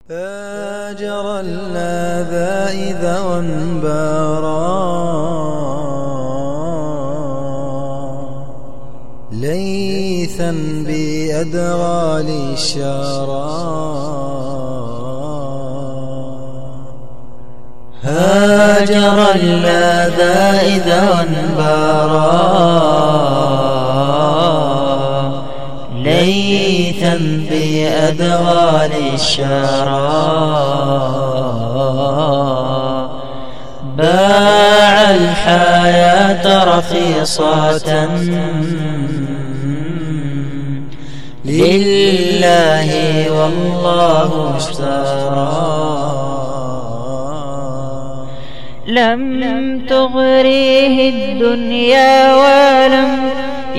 فاجر اللذائذ وانبارا ليثا بأدغال الشارى هاجر اللذائذ وانبارا ليثا بأدغال الشارى باع الحياة رخيصة لله والله اشترى لم تغريه الدنيا ولم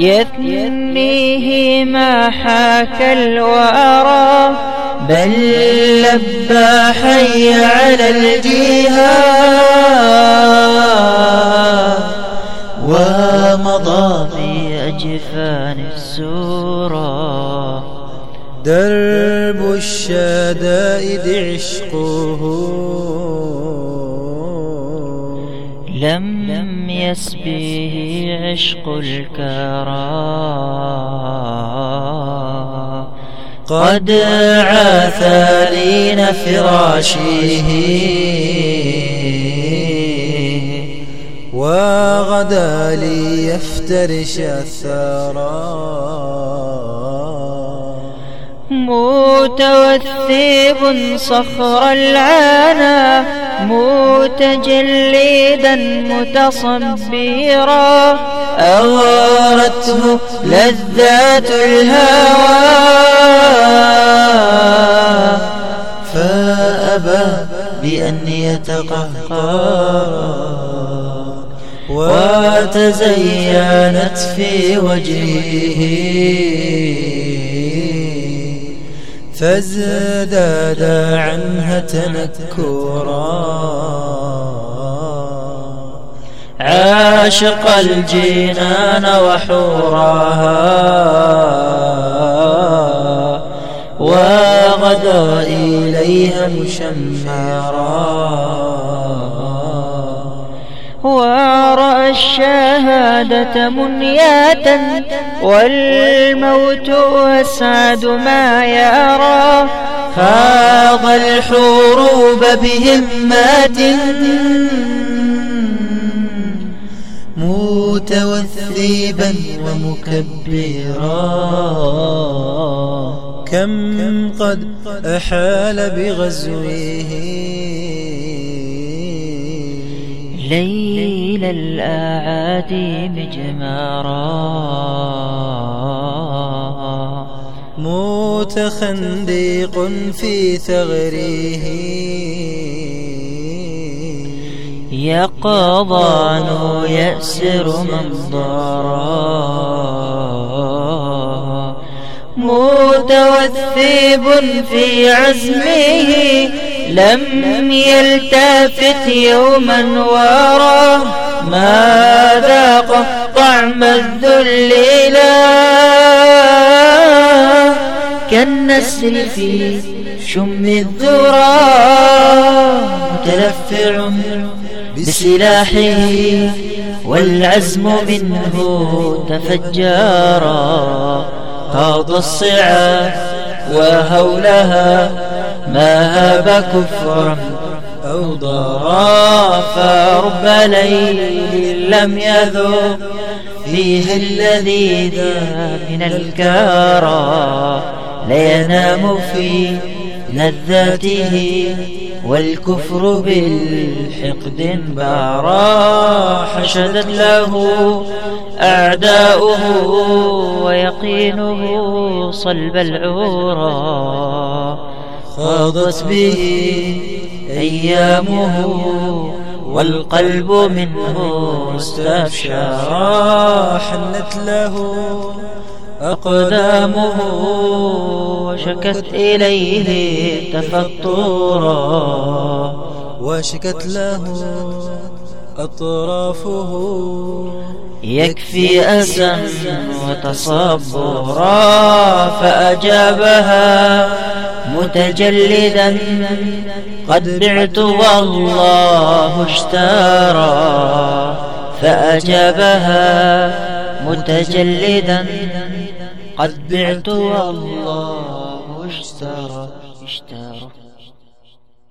يثنيه ما حاك الورى بل لبى حي على الجهاد ومضى في أجفان السورى درب الشدائد عشقه لم يسبيه عشق الكرى قد عاثى فراشه وغدا ليفترش الثرى متوثب صخر العنا متجلدا متصبرا أغرته لذات الهوى فأبى بأن يتقهقر وتزينت في وجهه فازداد عنها تنكرا عاشق الجنان وحورها وغدا إليها مشمرا ورأى الشهادة منية والموت أسعد ما يرى خاض الحروب بهمات متوثبا ومكبرا كم قد أحال بغزوه ليل الأعادي مجمارا متخندق في ثغره يقظان يأسر منظرا متوثب في عزمه لم يلتفت يوما وراه ما ذاق طعم الذل لا كالنسر في شم الذرى متلفع بسلاحه والعزم منه تفجرا خاض الصعاب وهولها ما هاب كفرا أو ضرا فرب ليل لم يذوق فيه الذي ذا من الكرى لينام في لذاته والكفر بالحقد انبارا حشدت له أعداؤه ويقينه صلب العورى خاضت به أيامه والقلب منه استبشرا حنت له أقدامه وشكت إليه تفطرا وشكت له أطرافه يكفي أسا وتصبرا فأجابها متجلدا قد بعت والله اشترى فأجابها متجلدا قد بعت والله اشترى